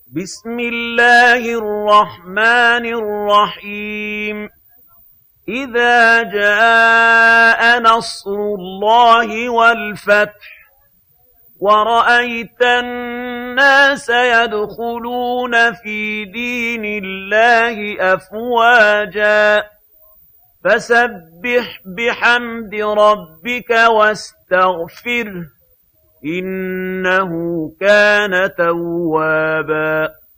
بسم الله الرحمن الرحيم إذا جاء نصر الله والفتح ورأيت الناس يدخلون في دين الله أفواجا فسبح بحمد ربك واستغفره إنه كان توابا